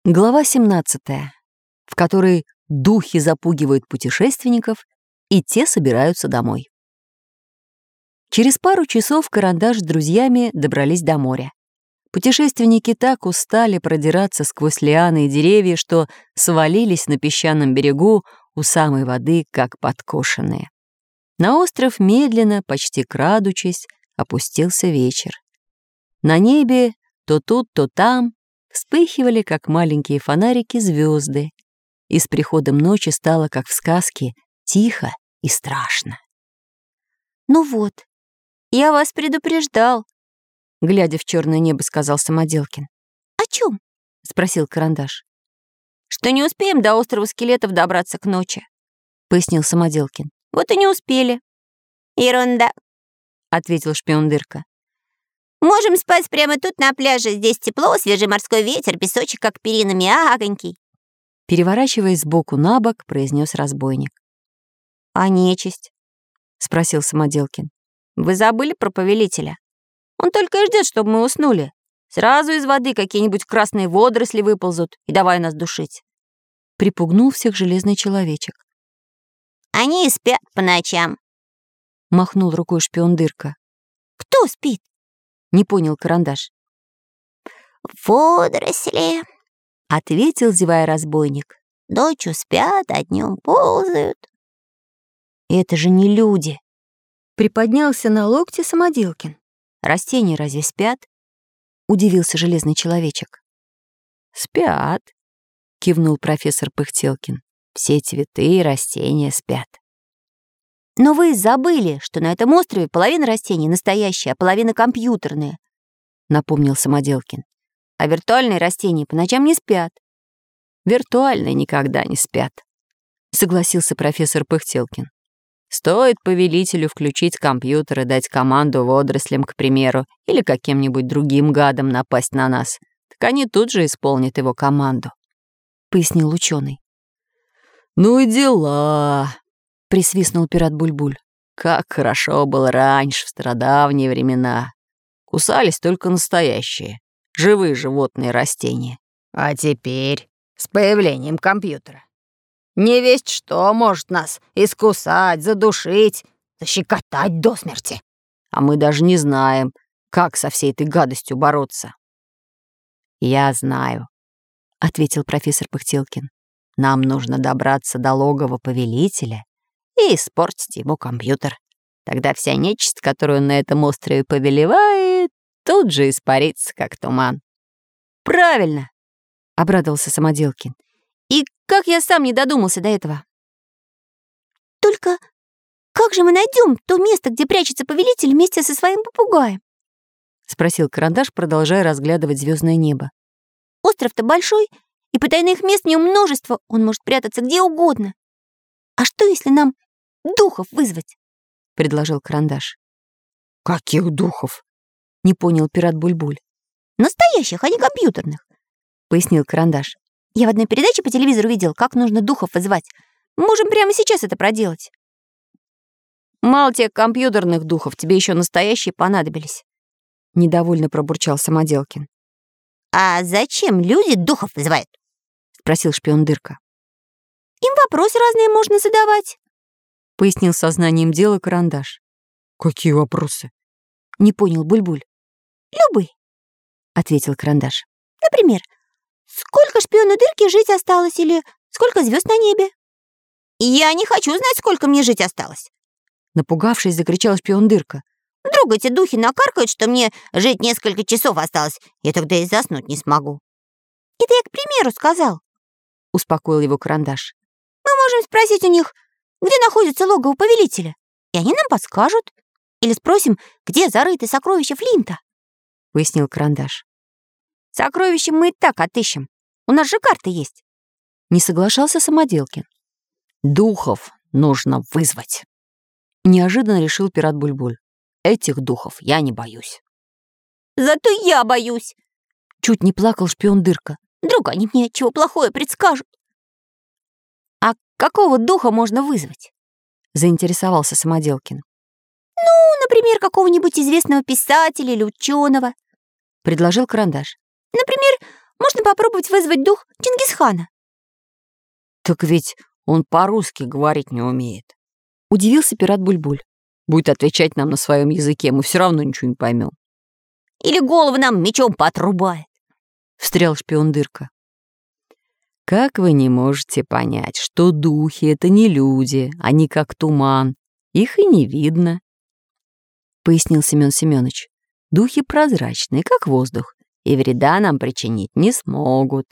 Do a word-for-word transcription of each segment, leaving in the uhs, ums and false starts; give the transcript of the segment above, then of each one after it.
Глава семнадцатая, в которой духи запугивают путешественников, и те собираются домой. Через пару часов Карандаш с друзьями добрались до моря. Путешественники так устали продираться сквозь лианы и деревья, что свалились на песчаном берегу у самой воды, как подкошенные. На остров медленно, почти крадучись, опустился вечер. На небе то тут, то там вспыхивали, как маленькие фонарики, звезды, и с приходом ночи стало, как в сказке, тихо и страшно. «Ну вот, я вас предупреждал», — глядя в черное небо, сказал Самоделкин. «О чем?» — спросил Карандаш. «Что не успеем до острова скелетов добраться к ночи», — пояснил Самоделкин. «Вот и не успели». «Ерунда», — ответил шпион Дырка. «Можем спать прямо тут на пляже. Здесь тепло, свежий морской ветер, песочек как перина мягонький». Переворачиваясь сбоку на бок, произнес разбойник. «А нечисть?» — спросил Самоделкин. «Вы забыли про повелителя? Он только и ждет, чтобы мы уснули. Сразу из воды какие-нибудь красные водоросли выползут и давай нас душить». Припугнул всех железный человечек. «Они и спят по ночам», — махнул рукой шпион Дырка. «Кто спит?» — не понял Карандаш. «Водоросли», — ответил, зевая разбойник. «Ночью спят, а днем ползают». «Это же не люди!» — приподнялся на локте Самоделкин. «Растения разве спят?» — удивился железный человечек. «Спят», — кивнул профессор Пыхтелкин. «Все цветы и растения спят». «Но вы забыли, что на этом острове половина растений настоящая, а половина компьютерная», — напомнил Самоделкин. «А виртуальные растения по ночам не спят». «Виртуальные никогда не спят», — согласился профессор Пыхтелкин. «Стоит повелителю включить компьютер и дать команду водорослям, к примеру, или каким-нибудь другим гадам напасть на нас, так они тут же исполнят его команду», — пояснил ученый. «Ну и дела», — присвистнул пират Бульбуль. «Как хорошо было раньше, в стародавние времена. Кусались только настоящие, живые животные и растения. А теперь, с появлением компьютера, не весть что может нас искусать, задушить, защекотать до смерти. А мы даже не знаем, как со всей этой гадостью бороться». «Я знаю», — ответил профессор Пыхтелкин. «Нам нужно добраться до логова повелителя и испортить ему компьютер. Тогда вся нечисть, которую он на этом острове повелевает, тут же испарится, как туман». «Правильно», — обрадовался Самоделкин. «И как я сам не додумался до этого?» «Только как же мы найдем то место, где прячется повелитель вместе со своим попугаем?» — спросил Карандаш, продолжая разглядывать звездное небо. «Остров-то большой, и потайных мест в нем множество, он может прятаться где угодно. А что, если нам духов вызвать?» — предложил Карандаш. «Каких духов?» — не понял пират Бульбуль. «Настоящих, а не компьютерных», — пояснил Карандаш. «Я в одной передаче по телевизору видел, как нужно духов вызвать. Можем прямо сейчас это проделать». «Мало тебе компьютерных духов, тебе еще настоящие понадобились», — недовольно пробурчал Самоделкин. «А зачем люди духов вызывают?» — спросил шпион Дырка. «Им вопросы разные можно задавать», — пояснил сознанием дела Карандаш. «Какие вопросы?» — не понял Бульбуль. «Любые», — ответил Карандаш. «Например, сколько шпиону Дырки жить осталось или сколько звезд на небе?» «Я не хочу знать, сколько мне жить осталось», — напугавшись, закричал шпион Дырка. «Вдруг эти духи накаркают, что мне жить несколько часов осталось, я тогда и заснуть не смогу». «Это я к примеру сказал», — успокоил его Карандаш. «Мы можем спросить у них, где находится логово повелителя, и они нам подскажут. Или спросим, где зарыты сокровища Флинта», — пояснил Карандаш. «Сокровища мы и так отыщем. У нас же карты есть». Не соглашался Самоделкин. «Духов нужно вызвать», — неожиданно решил пират Бульбуль. «Этих духов я не боюсь». «Зато я боюсь», — чуть не плакал шпион Дырка. «Вдруг они мне чего плохое предскажут». «А какого духа можно вызвать?» — заинтересовался Самоделкин. «Ну, например, какого-нибудь известного писателя или ученого», — предложил Карандаш. «Например, Можно попробовать вызвать дух Чингисхана. Так ведь он по-русски говорить не умеет. Удивился пират Бульбуль. Будет отвечать нам на своем языке, мы все равно ничего не поймем. Или голову нам мечом поотрубает. Встрял шпион Дырка. Как вы не можете понять, что духи — это не люди, они как туман, их и не видно, пояснил Семен Семенович. Духи прозрачные, как воздух, и вреда нам причинить не смогут.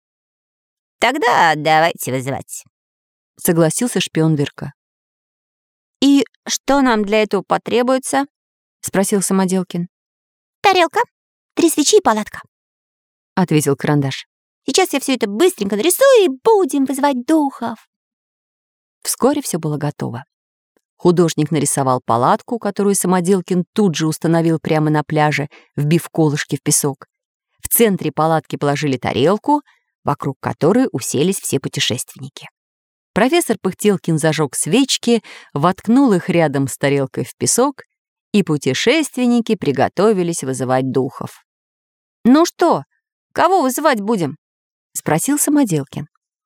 Тогда давайте вызывать, согласился шпион Дырка. И что нам для этого потребуется? Спросил Самоделкин. Тарелка, три свечи и палатка, ответил Карандаш. Сейчас я все это быстренько нарисую и будем вызывать духов. Вскоре все было готово. Художник нарисовал палатку, которую Самоделкин тут же установил прямо на пляже, вбив колышки в песок. В центре палатки положили тарелку, вокруг которой уселись все путешественники. Профессор Пыхтелкин зажег свечки, воткнул их рядом с тарелкой в песок, и путешественники приготовились вызывать духов. «Ну что, кого вызывать будем?» — спросил Самоделкин.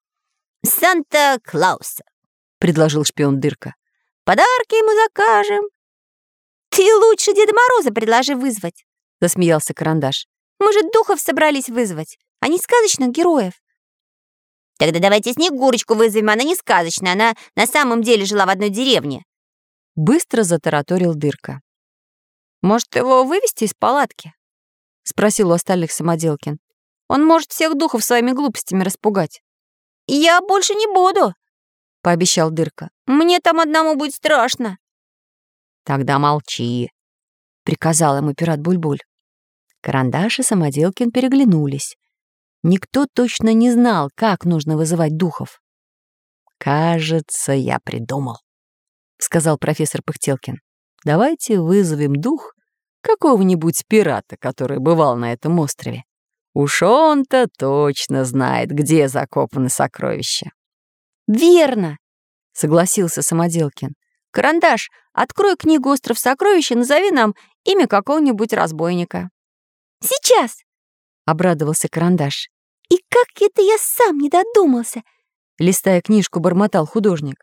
«Санта-Клауса», — предложил шпион Дырка. «Подарки ему закажем». «Ты лучше Деда Мороза предложи вызвать», — засмеялся Карандаш. «Мы же духов собрались вызвать, а не сказочных героев». «Тогда давайте Снегурочку вызовем, она не сказочная, она на самом деле жила в одной деревне». Быстро затараторил Дырка. «Может, его вывести из палатки?» — спросил у остальных Самоделкин. «Он может всех духов своими глупостями распугать». «Я больше не буду», — пообещал Дырка. «Мне там одному будет страшно». «Тогда молчи», — приказал ему пират Бульбуль. Карандаш и Самоделкин переглянулись. Никто точно не знал, как нужно вызывать духов. «Кажется, я придумал», — сказал профессор Пыхтелкин. «Давайте вызовем дух какого-нибудь пирата, который бывал на этом острове. Уж он-то точно знает, где закопаны сокровища». «Верно», — согласился Самоделкин. «Карандаш, открой книгу «Остров сокровищ» и назови нам имя какого-нибудь разбойника». «Сейчас», — обрадовался Карандаш. «И как это я сам не додумался?» — листая книжку, бормотал художник.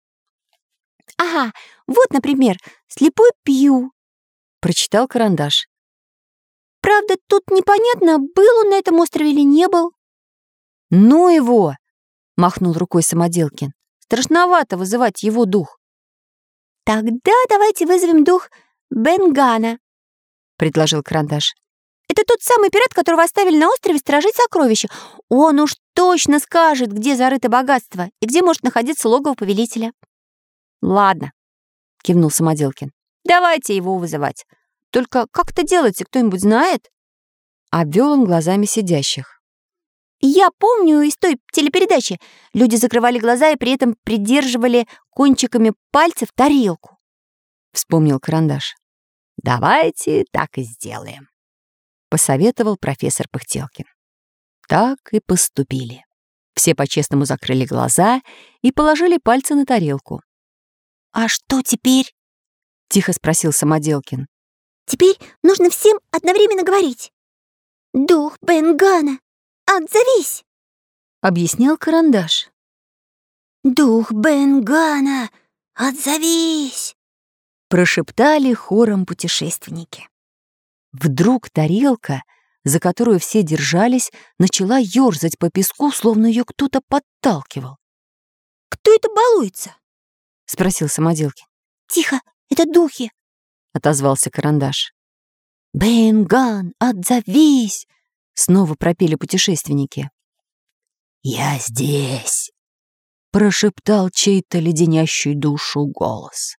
«Ага, вот, например, «Слепой Пью», — прочитал Карандаш. «Правда, тут непонятно, был он на этом острове или не был». «Ну его!» — махнул рукой Самоделкин. «Страшновато вызывать его дух». «Тогда давайте вызовем дух Бенгана», — предложил Карандаш. «Это тот самый пират, которого оставили на острове сторожить сокровища. Он уж точно скажет, где зарыто богатство и где может находиться логово повелителя». «Ладно», — кивнул Самоделкин. «Давайте его вызывать. Только как это делается, кто-нибудь знает?» Обвел он глазами сидящих. «Я помню из той телепередачи. Люди закрывали глаза и при этом придерживали кончиками пальцев тарелку», — вспомнил Карандаш. «Давайте так и сделаем», — посоветовал профессор Пыхтелкин. Так и поступили. Все по-честному закрыли глаза и положили пальцы на тарелку. «А что теперь?» — тихо спросил Самоделкин. «Теперь нужно всем одновременно говорить. Дух Бенгана, отзовись!» — объяснял Карандаш. «Дух Бенгана, отзовись!» — прошептали хором путешественники. Вдруг тарелка, за которую все держались, начала ёрзать по песку, словно ее кто-то подталкивал. «Кто это балуется?» — спросил Самоделкин. «Тихо, это духи!» — отозвался Карандаш. «Бенган, отзовись!» — снова пропели путешественники. «Я здесь!» — прошептал чей-то леденящий душу голос.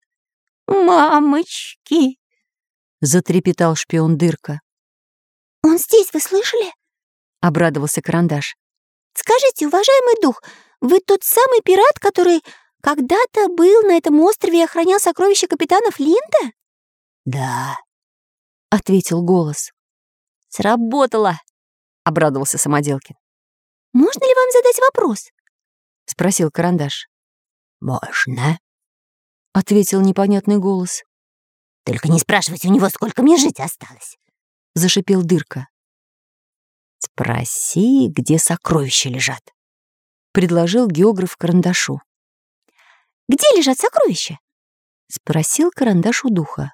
«Мамочки!» — затрепетал шпион Дырка. «Он здесь, вы слышали?» — обрадовался Карандаш. «Скажите, уважаемый дух, вы тот самый пират, который когда-то был на этом острове и охранял сокровища капитана Флинта?» «Да», — ответил голос. «Сработало!» — обрадовался Самоделкин. «Можно ли вам задать вопрос?» — спросил Карандаш. «Можно», — ответил непонятный голос. «Только не спрашивайте у него, сколько мне жить осталось», — зашипел Дырка. «Спроси, где сокровища лежат», — предложил географ карандашу. «Где лежат сокровища?» — спросил карандаш у духа.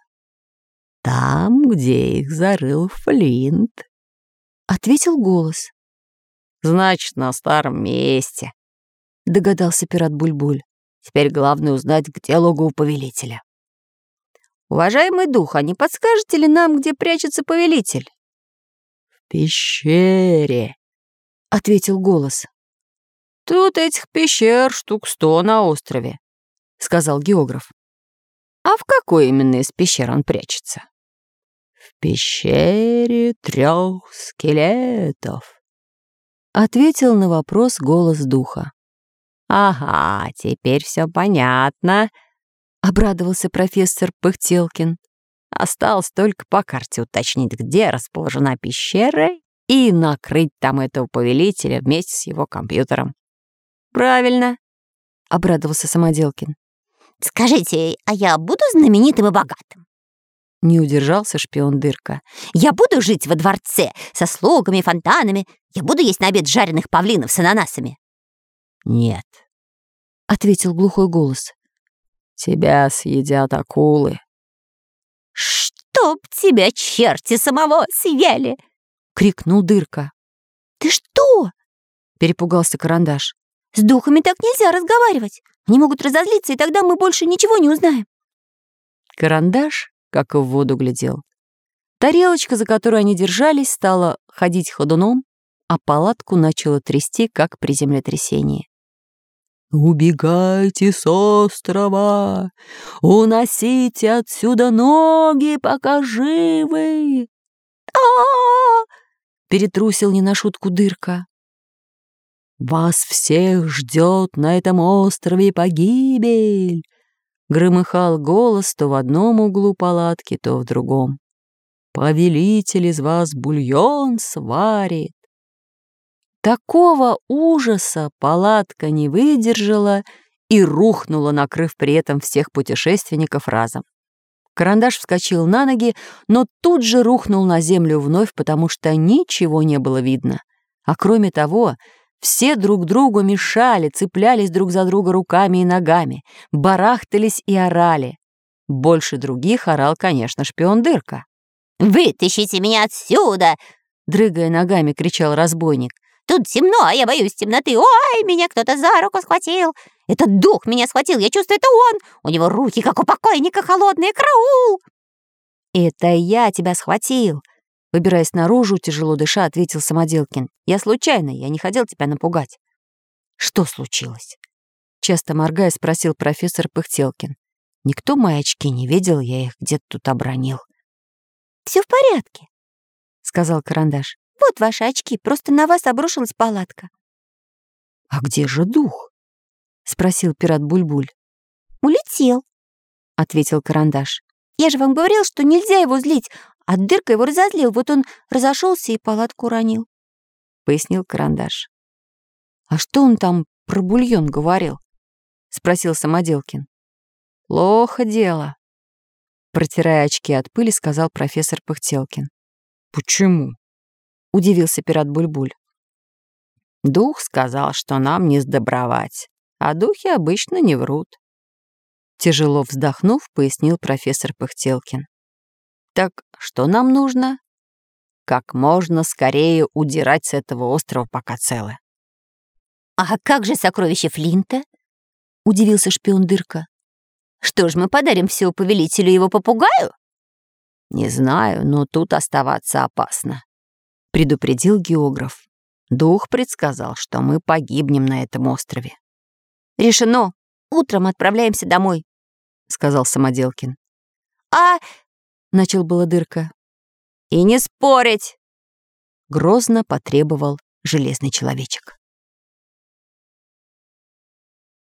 «Там, где их зарыл Флинт», — ответил голос. «Значит, на старом месте», — догадался пират Буль-Буль. «Теперь главное узнать, где логово повелителя». «Уважаемый дух, а не подскажете ли нам, где прячется повелитель?» «В пещере», — ответил голос. «Тут этих пещер штук сто на острове», — сказал географ. «А в какой именно из пещер он прячется?» «В пещере трех скелетов», — ответил на вопрос голос духа. «Ага, теперь все понятно», — обрадовался профессор Пыхтелкин. «Осталось только по карте уточнить, где расположена пещера, и накрыть там этого повелителя вместе с его компьютером». «Правильно», — обрадовался Самоделкин. «Скажите, а я буду знаменитым и богатым?» Не удержался шпион Дырка. «Я буду жить во дворце со слугами, фонтанами. Я буду есть на обед жареных павлинов с ананасами». «Нет», — ответил глухой голос. «Тебя съедят акулы». «Чтоб тебя черти самого съели!» — крикнул Дырка. «Ты что?» — перепугался карандаш. «С духами так нельзя разговаривать. Они могут разозлиться, и тогда мы больше ничего не узнаем». Карандаш, как и в воду глядел. Тарелочка, за которую они держались, стала ходить ходуном, а палатку начала трясти, как при землетрясении. «Убегайте с острова! Уносите отсюда ноги, пока живы!» А-а-а! Перетрусил не на шутку Дырка. «Вас всех ждет на этом острове погибель!» Громыхал голос то в одном углу палатки, то в другом. «Повелитель из вас бульон сварит!» Такого ужаса палатка не выдержала и рухнула, накрыв при этом всех путешественников разом. Карандаш вскочил на ноги, но тут же рухнул на землю вновь, потому что ничего не было видно. А кроме того, все друг другу мешали, цеплялись друг за друга руками и ногами, барахтались и орали. Больше других орал, конечно, шпион Дырка. «Вытащите меня отсюда!» — дрыгая ногами, кричал разбойник. «Тут темно, а я боюсь темноты. Ой, меня кто-то за руку схватил. Этот дух меня схватил, я чувствую, это он. У него руки, как у покойника, холодные. Караул!» «Это я тебя схватил!» Выбираясь наружу, тяжело дыша, ответил Самоделкин. «Я случайно, я не хотел тебя напугать». «Что случилось?» Часто моргая, спросил профессор Пыхтелкин. «Никто мои очки не видел, я их где-то тут обронил». «Все в порядке», — сказал карандаш. «Вот ваши очки, просто на вас обрушилась палатка». «А где же дух?» — спросил пират Буль-Буль. «Улетел», — ответил карандаш. «Я же вам говорил, что нельзя его злить, а Дырка его разозлил, вот он разошелся и палатку уронил», — пояснил карандаш. «А что он там про бульон говорил?» — спросил Самоделкин. «Плохо дело», — протирая очки от пыли, сказал профессор Пыхтелкин. «Почему?» — удивился пират Буль-Буль. «Дух сказал, что нам не сдобровать, а духи обычно не врут», — тяжело вздохнув, пояснил профессор Пыхтелкин. «Так что нам нужно?» «Как можно скорее удирать с этого острова, пока целы». «А как же сокровище Флинта?» — удивился шпион Дырка. «Что ж, мы подарим все повелителю и его попугаю?» «Не знаю, но тут оставаться опасно», — предупредил географ. «Дух предсказал, что мы погибнем на этом острове». «Решено. Утром отправляемся домой», — сказал Самоделкин. «А...» — начал было Дырка. «И не спорить!» — грозно потребовал железный человечек.